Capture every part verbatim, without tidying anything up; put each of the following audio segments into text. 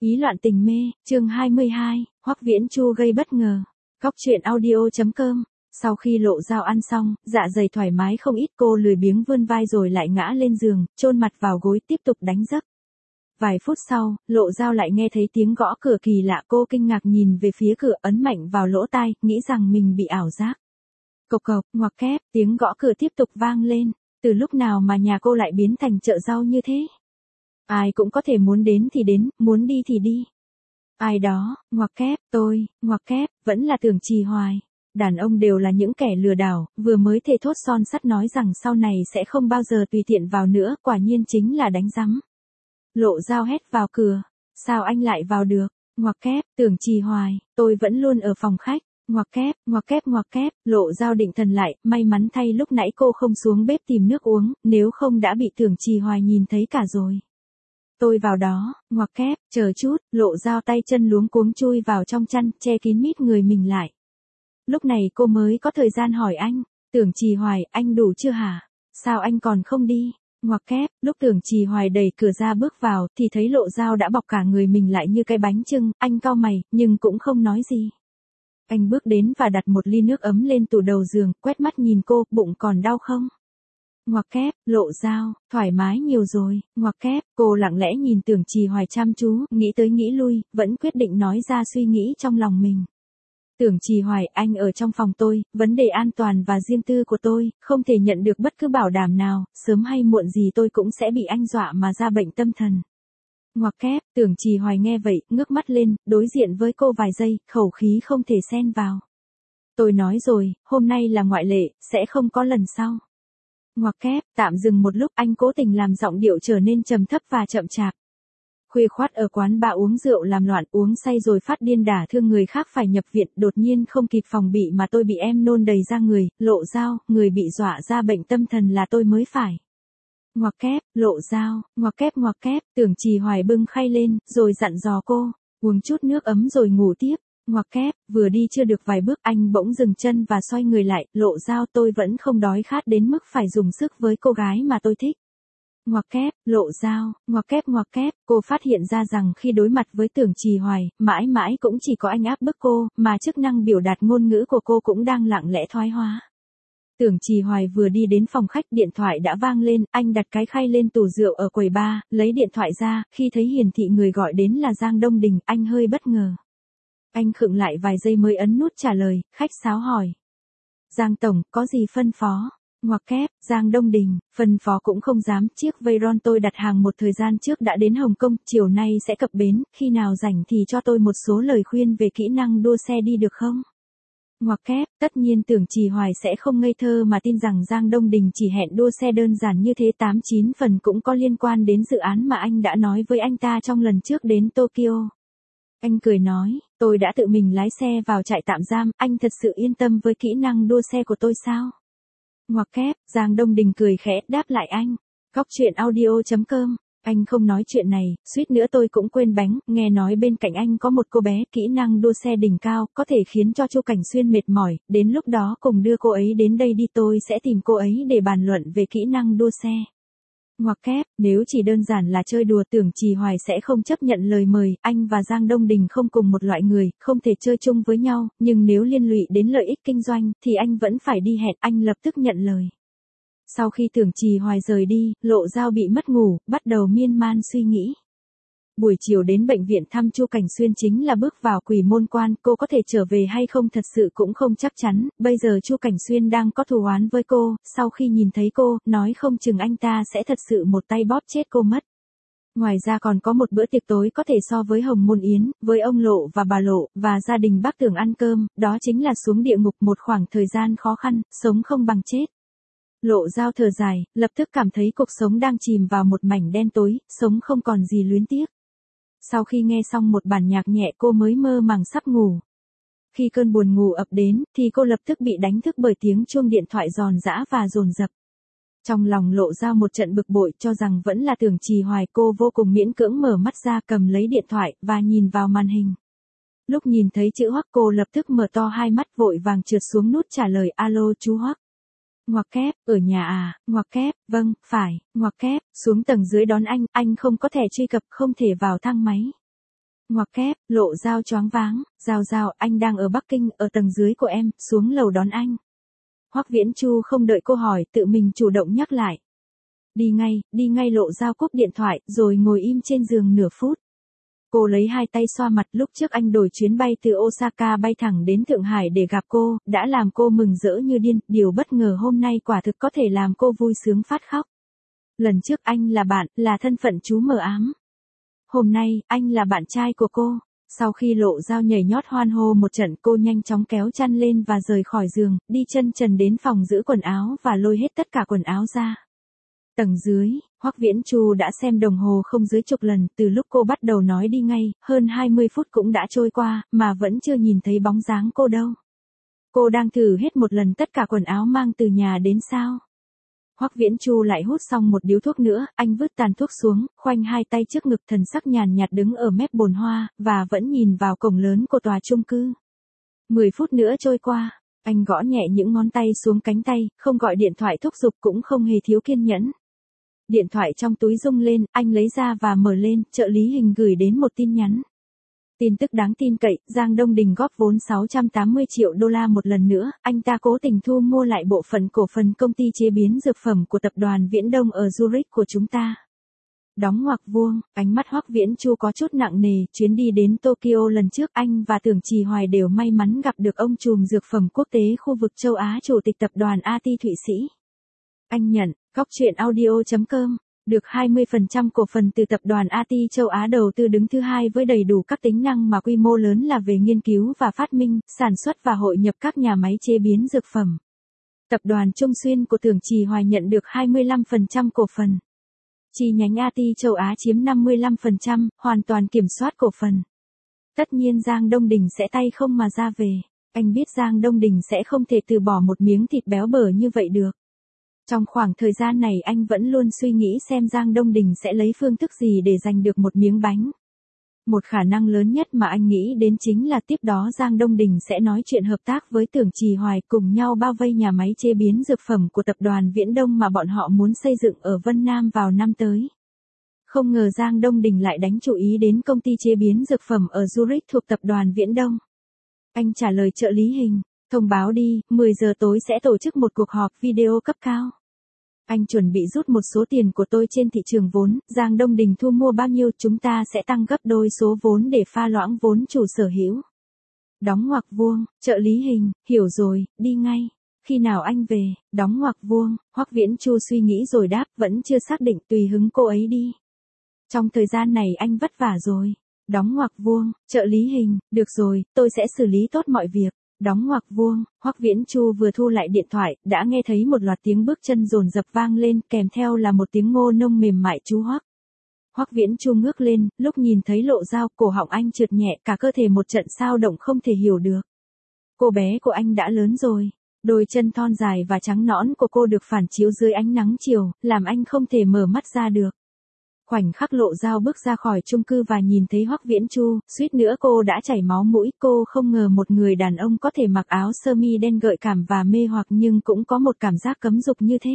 Ý loạn tình mê, chương hai mươi hai, Hoắc Viễn Chu gây bất ngờ. Cóc truyện audio chấm com. Sau khi Lộ Dao ăn xong, dạ dày thoải mái không ít, cô lười biếng vươn vai rồi lại ngã lên giường, chôn mặt vào gối tiếp tục đánh giấc. Vài phút sau, Lộ Dao lại nghe thấy tiếng gõ cửa kỳ lạ, cô kinh ngạc nhìn về phía cửa, ấn mạnh vào lỗ tai, nghĩ rằng mình bị ảo giác. Cộc cộc, ngoặc kép, tiếng gõ cửa tiếp tục vang lên. Từ lúc nào mà nhà cô lại biến thành chợ rau như thế? Ai cũng có thể muốn đến thì đến, muốn đi thì đi. Ai đó, ngoặc kép, tôi, ngoặc kép, vẫn là Tưởng Trì Hoài. Đàn ông đều là những kẻ lừa đảo, vừa mới thề thốt son sắt nói rằng sau này sẽ không bao giờ tùy tiện vào nữa, quả nhiên chính là đánh rắm. Lộ Dao hét vào cửa, sao anh lại vào được? Ngoặc kép, Tưởng Trì Hoài, tôi vẫn luôn ở phòng khách. Ngoặc kép, ngoặc kép ngoặc kép, Lộ Dao định thần lại, may mắn thay lúc nãy cô không xuống bếp tìm nước uống, nếu không đã bị Tưởng Trì Hoài nhìn thấy cả rồi. Tôi vào đó, ngoặc kép, chờ chút, Lộ Dao tay chân luống cuống chui vào trong chăn, che kín mít người mình lại. Lúc này cô mới có thời gian hỏi anh, Tưởng Trì Hoài, anh đủ chưa hả? Sao anh còn không đi? Ngoặc kép, lúc Tưởng Trì Hoài đẩy cửa ra bước vào, thì thấy Lộ Dao đã bọc cả người mình lại như cái bánh chưng, anh cau mày, nhưng cũng không nói gì. Anh bước đến và đặt một ly nước ấm lên tủ đầu giường, quét mắt nhìn cô, bụng còn đau không? Ngoặc kép, Lộ Dao, thoải mái nhiều rồi, ngoặc kép, cô lặng lẽ nhìn Tưởng Trì Hoài chăm chú, nghĩ tới nghĩ lui, vẫn quyết định nói ra suy nghĩ trong lòng mình. Tưởng Trì Hoài, anh ở trong phòng tôi, vấn đề an toàn và riêng tư của tôi, không thể nhận được bất cứ bảo đảm nào, sớm hay muộn gì tôi cũng sẽ bị anh dọa mà ra bệnh tâm thần. Ngoặc kép, Tưởng Trì Hoài nghe vậy, ngước mắt lên, đối diện với cô vài giây, khẩu khí không thể xen vào. Tôi nói rồi, hôm nay là ngoại lệ, sẽ không có lần sau. Ngoặc kép, tạm dừng một lúc, anh cố tình làm giọng điệu trở nên trầm thấp và chậm chạp. Khuya khoắt ở quán bar uống rượu làm loạn, uống say rồi phát điên đả thương người khác phải nhập viện, đột nhiên không kịp phòng bị mà tôi bị em nôn đầy ra người, Lộ Dao, người bị dọa ra bệnh tâm thần là tôi mới phải. Ngoặc kép, Lộ Dao, ngoặc kép ngoặc kép, Tưởng Trì Hoài bưng khay lên, rồi dặn dò cô, uống chút nước ấm rồi ngủ tiếp. Ngoặc kép, vừa đi chưa được vài bước anh bỗng dừng chân và xoay người lại, Lộ Dao, tôi vẫn không đói khát đến mức phải dùng sức với cô gái mà tôi thích. Ngoặc kép, Lộ Dao, ngoặc kép ngoặc kép, cô phát hiện ra rằng khi đối mặt với Tưởng Trì Hoài, mãi mãi cũng chỉ có anh áp bức cô, mà chức năng biểu đạt ngôn ngữ của cô cũng đang lặng lẽ thoái hóa. Tưởng Trì Hoài vừa đi đến phòng khách, điện thoại đã vang lên, anh đặt cái khay lên tủ rượu ở quầy bar, lấy điện thoại ra, khi thấy hiển thị người gọi đến là Giang Đông Đình, anh hơi bất ngờ. Anh khựng lại vài giây mới ấn nút trả lời, khách sáo hỏi. Giang Tổng, có gì phân phó? Ngoặc kép, Giang Đông Đình, phân phó cũng không dám, chiếc Veyron tôi đặt hàng một thời gian trước đã đến Hồng Kông, chiều nay sẽ cập bến, khi nào rảnh thì cho tôi một số lời khuyên về kỹ năng đua xe đi được không? Ngoặc kép, tất nhiên Tưởng Trì Hoài sẽ không ngây thơ mà tin rằng Giang Đông Đình chỉ hẹn đua xe đơn giản như thế, tám chín phần cũng có liên quan đến dự án mà anh đã nói với anh ta trong lần trước đến Tokyo. Anh cười nói, tôi đã tự mình lái xe vào trại tạm giam, anh thật sự yên tâm với kỹ năng đua xe của tôi sao? Ngoặc kép, Giang Đông Đình cười khẽ, đáp lại anh. Cóc truyện audio chấm com. Anh không nói chuyện này, suýt nữa tôi cũng quên bánh, nghe nói bên cạnh anh có một cô bé, kỹ năng đua xe đỉnh cao, có thể khiến cho Chu Cảnh Xuyên mệt mỏi, đến lúc đó cùng đưa cô ấy đến đây đi, tôi sẽ tìm cô ấy để bàn luận về kỹ năng đua xe. Ngoặc kép, nếu chỉ đơn giản là chơi đùa, Tưởng Trì Hoài sẽ không chấp nhận lời mời, anh và Giang Đông Đình không cùng một loại người, không thể chơi chung với nhau, nhưng nếu liên lụy đến lợi ích kinh doanh, thì anh vẫn phải đi hẹn, anh lập tức nhận lời. Sau khi Tưởng Trì Hoài rời đi, Lộ Dao bị mất ngủ, bắt đầu miên man suy nghĩ. Buổi chiều đến bệnh viện thăm Chu Cảnh Xuyên chính là bước vào quỷ môn quan, cô có thể trở về hay không thật sự cũng không chắc chắn, bây giờ Chu Cảnh Xuyên đang có thù oán với cô, sau khi nhìn thấy cô, nói không chừng anh ta sẽ thật sự một tay bóp chết cô mất. Ngoài ra còn có một bữa tiệc tối có thể so với Hồng Môn Yến, với ông Lộ và bà Lộ, và gia đình bác Tưởng ăn cơm, đó chính là xuống địa ngục một khoảng thời gian khó khăn, sống không bằng chết. Lộ Dao thở dài, lập tức cảm thấy cuộc sống đang chìm vào một mảnh đen tối, sống không còn gì luyến tiếc. Sau khi nghe xong một bản nhạc nhẹ cô mới mơ màng sắp ngủ. Khi cơn buồn ngủ ập đến, thì cô lập tức bị đánh thức bởi tiếng chuông điện thoại giòn giã và dồn dập. Trong lòng Lộ Dao một trận bực bội, cho rằng vẫn là Tưởng Trì Hoài, cô vô cùng miễn cưỡng mở mắt ra, cầm lấy điện thoại, và nhìn vào màn hình. Lúc nhìn thấy chữ Hoắc, cô lập tức mở to hai mắt, vội vàng trượt xuống nút trả lời, alo chú Hoắc. Ngoặc kép, ở nhà à, ngoặc kép, vâng, phải, ngoặc kép, xuống tầng dưới đón anh, anh không có thẻ truy cập, không thể vào thang máy. Ngoặc kép, Lộ Dao choáng váng, Giao Giao, anh đang ở Bắc Kinh, ở tầng dưới của em, xuống lầu đón anh. Hoắc Viễn Chu không đợi cô hỏi, tự mình chủ động nhắc lại. Đi ngay, đi ngay. Lộ Dao cúp điện thoại, rồi ngồi im trên giường nửa phút. Cô lấy hai tay xoa mặt, lúc trước anh đổi chuyến bay từ Osaka bay thẳng đến Thượng Hải để gặp cô, đã làm cô mừng rỡ như điên, điều bất ngờ hôm nay quả thực có thể làm cô vui sướng phát khóc. Lần trước anh là bạn, là thân phận chú mờ ám. Hôm nay, anh là bạn trai của cô. Sau khi Lộ Dao nhảy nhót hoan hô một trận, cô nhanh chóng kéo chăn lên và rời khỏi giường, đi chân trần đến phòng giữ quần áo và lôi hết tất cả quần áo ra. Tầng dưới, Hoắc Viễn Chu đã xem đồng hồ không dưới chục lần, từ lúc cô bắt đầu nói đi ngay, hơn hai mươi phút cũng đã trôi qua, mà vẫn chưa nhìn thấy bóng dáng cô đâu. Cô đang thử hết một lần tất cả quần áo mang từ nhà đến sao? Hoắc Viễn Chu lại hút xong một điếu thuốc nữa, anh vứt tàn thuốc xuống, khoanh hai tay trước ngực, thần sắc nhàn nhạt đứng ở mép bồn hoa, và vẫn nhìn vào cổng lớn của tòa chung cư. Mười phút nữa trôi qua, anh gõ nhẹ những ngón tay xuống cánh tay, không gọi điện thoại thúc giục cũng không hề thiếu kiên nhẫn. Điện thoại trong túi rung lên, anh lấy ra và mở lên, trợ lý Hình gửi đến một tin nhắn. Tin tức đáng tin cậy, Giang Đông Đình góp vốn sáu trăm tám mươi triệu đô la một lần nữa, anh ta cố tình thu mua lại bộ phận cổ phần công ty chế biến dược phẩm của tập đoàn Viễn Đông ở Zurich của chúng ta. Đóng ngoặc vuông, ánh mắt Hoắc Viễn Chu có chút nặng nề, chuyến đi đến Tokyo lần trước anh và Tưởng Trì Hoài đều may mắn gặp được ông trùm dược phẩm quốc tế khu vực châu Á chủ tịch tập đoàn a tê Thụy Sĩ. Anh nhận, Góc Truyện Audio chấm com. Được hai mươi phần trăm cổ phần từ tập đoàn a tê châu Á đầu tư đứng thứ hai với đầy đủ các tính năng mà quy mô lớn là về nghiên cứu và phát minh, sản xuất và hội nhập các nhà máy chế biến dược phẩm. Tập đoàn Trung Xuyên của Tưởng Trì Hoài nhận được hai mươi lăm phần trăm cổ phần. Chi nhánh a tê châu Á chiếm năm mươi lăm phần trăm, hoàn toàn kiểm soát cổ phần. Tất nhiên Giang Đông Đình sẽ tay không mà ra về. Anh biết Giang Đông Đình sẽ không thể từ bỏ một miếng thịt béo bở như vậy được. Trong khoảng thời gian này anh vẫn luôn suy nghĩ xem Giang Đông Đình sẽ lấy phương thức gì để giành được một miếng bánh. Một khả năng lớn nhất mà anh nghĩ đến chính là tiếp đó Giang Đông Đình sẽ nói chuyện hợp tác với Tưởng Trì Hoài cùng nhau bao vây nhà máy chế biến dược phẩm của tập đoàn Viễn Đông mà bọn họ muốn xây dựng ở Vân Nam vào năm tới. Không ngờ Giang Đông Đình lại đánh chú ý đến công ty chế biến dược phẩm ở Zurich thuộc tập đoàn Viễn Đông. Anh trả lời trợ lý Hình, thông báo đi, mười giờ tối sẽ tổ chức một cuộc họp video cấp cao. Anh chuẩn bị rút một số tiền của tôi trên thị trường vốn, Giang Đông Đình thu mua bao nhiêu chúng ta sẽ tăng gấp đôi số vốn để pha loãng vốn chủ sở hữu. Đóng ngoặc vuông, trợ lý Hình, hiểu rồi, đi ngay. Khi nào anh về, đóng ngoặc vuông, Hoắc Viễn Chu suy nghĩ rồi đáp, vẫn chưa xác định, tùy hứng cô ấy đi. Trong thời gian này anh vất vả rồi. Đóng ngoặc vuông, trợ lý Hình, được rồi, tôi sẽ xử lý tốt mọi việc. Đóng ngoặc vuông, Hoắc Viễn Chu vừa thu lại điện thoại, đã nghe thấy một loạt tiếng bước chân dồn dập vang lên, kèm theo là một tiếng ngô nông mềm mại chú Hoắc. Hoắc Viễn Chu ngước lên, lúc nhìn thấy Lộ Dao, cổ họng anh trượt nhẹ, cả cơ thể một trận xao động không thể hiểu được. Cô bé của anh đã lớn rồi, đôi chân thon dài và trắng nõn của cô được phản chiếu dưới ánh nắng chiều, làm anh không thể mở mắt ra được. Khoảnh khắc Lộ Dao bước ra khỏi chung cư và nhìn thấy Hoắc Viễn Chu, suýt nữa cô đã chảy máu mũi, cô không ngờ một người đàn ông có thể mặc áo sơ mi đen gợi cảm và mê hoặc nhưng cũng có một cảm giác cấm dục như thế.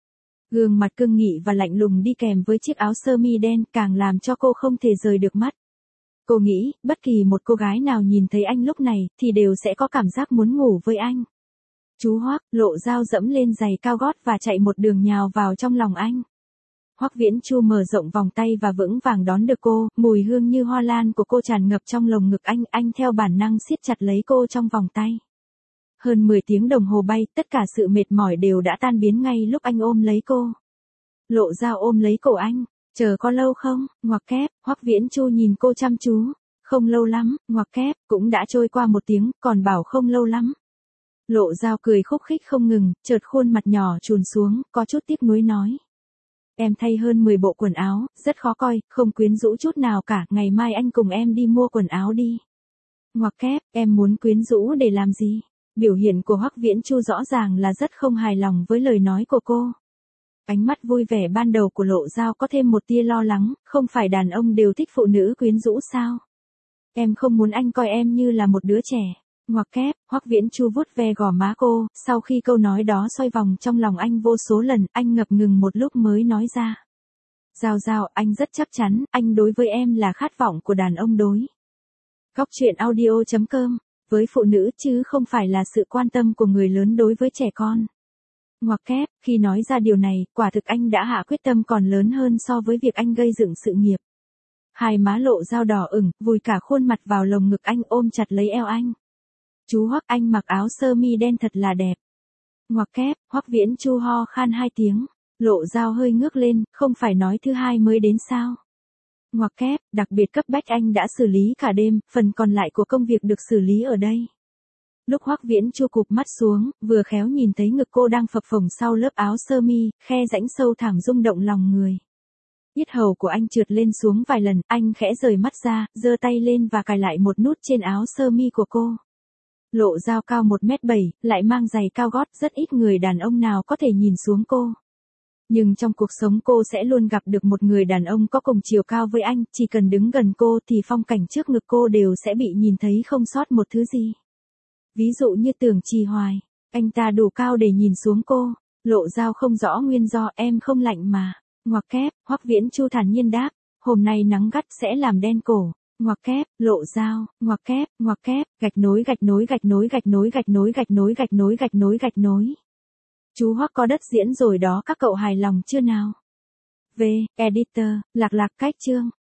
Gương mặt cương nghị và lạnh lùng đi kèm với chiếc áo sơ mi đen càng làm cho cô không thể rời được mắt. Cô nghĩ, bất kỳ một cô gái nào nhìn thấy anh lúc này, thì đều sẽ có cảm giác muốn ngủ với anh. Chú Hoắc, Lộ Dao dẫm lên giày cao gót và chạy một đường nhào vào trong lòng anh. Hoắc Viễn Chu mở rộng vòng tay và vững vàng đón được cô, mùi hương như hoa lan của cô tràn ngập trong lồng ngực anh, anh theo bản năng siết chặt lấy cô trong vòng tay. Hơn mười tiếng đồng hồ bay, tất cả sự mệt mỏi đều đã tan biến ngay lúc anh ôm lấy cô. Lộ Dao ôm lấy cổ anh, chờ có lâu không, ngoặc kép, Hoắc Viễn Chu nhìn cô chăm chú, không lâu lắm, ngoặc kép, cũng đã trôi qua một tiếng, còn bảo không lâu lắm. Lộ Dao cười khúc khích không ngừng, chợt khuôn mặt nhỏ trùn xuống, có chút tiếc nuối nói. Em thay hơn mười bộ quần áo, rất khó coi, không quyến rũ chút nào cả, ngày mai anh cùng em đi mua quần áo đi. Ngoặc kép, em muốn quyến rũ để làm gì? Biểu hiện của Hoắc Viễn Chu rõ ràng là rất không hài lòng với lời nói của cô. Ánh mắt vui vẻ ban đầu của Lộ Dao có thêm một tia lo lắng, không phải đàn ông đều thích phụ nữ quyến rũ sao? Em không muốn anh coi em như là một đứa trẻ. Ngoặc kép, Hoắc Viễn Chu vuốt ve gò má cô, sau khi câu nói đó xoay vòng trong lòng anh vô số lần, anh ngập ngừng một lúc mới nói ra. Giao Giao, anh rất chắc chắn, anh đối với em là khát vọng của đàn ông đối. Cóc truyện audio chấm com. Với phụ nữ chứ không phải là sự quan tâm của người lớn đối với trẻ con. Ngoặc kép, khi nói ra điều này, quả thực anh đã hạ quyết tâm còn lớn hơn so với việc anh gây dựng sự nghiệp. Hai má Lộ Dao đỏ ửng, vùi cả khuôn mặt vào lồng ngực anh ôm chặt lấy eo anh. Chú Hoắc, anh mặc áo sơ mi đen thật là đẹp. Ngoặc kép, Hoắc Viễn Chu ho khan hai tiếng. Lộ Dao hơi ngước lên, không phải nói thứ hai mới đến sao. Ngoặc kép, đặc biệt cấp bách anh đã xử lý cả đêm, phần còn lại của công việc được xử lý ở đây. Lúc Hoắc Viễn Chu cụp mắt xuống, vừa khéo nhìn thấy ngực cô đang phập phồng sau lớp áo sơ mi, khe rãnh sâu thẳm rung động lòng người. Yết hầu của anh trượt lên xuống vài lần, anh khẽ rời mắt ra, giơ tay lên và cài lại một nút trên áo sơ mi của cô. Lộ Dao cao một mét bảy, lại mang giày cao gót, rất ít người đàn ông nào có thể nhìn xuống cô. Nhưng trong cuộc sống cô sẽ luôn gặp được một người đàn ông có cùng chiều cao với anh, chỉ cần đứng gần cô thì phong cảnh trước ngực cô đều sẽ bị nhìn thấy không sót một thứ gì. Ví dụ như Tưởng Trì Hoài, anh ta đủ cao để nhìn xuống cô. Lộ Dao không rõ nguyên do, em không lạnh mà. Ngoặc kép, Hoắc Viễn Chu thản nhiên đáp, hôm nay nắng gắt sẽ làm đen cổ. Ngoặc kép, Lộ Dao, ngoặc kép, ngoặc kép, gạch nối gạch nối gạch nối gạch nối gạch nối gạch nối gạch nối gạch nối gạch nối. Chú Hoắc có đất diễn rồi đó, các cậu hài lòng chưa nào? V, Editor, Lạc Lạc cách chương.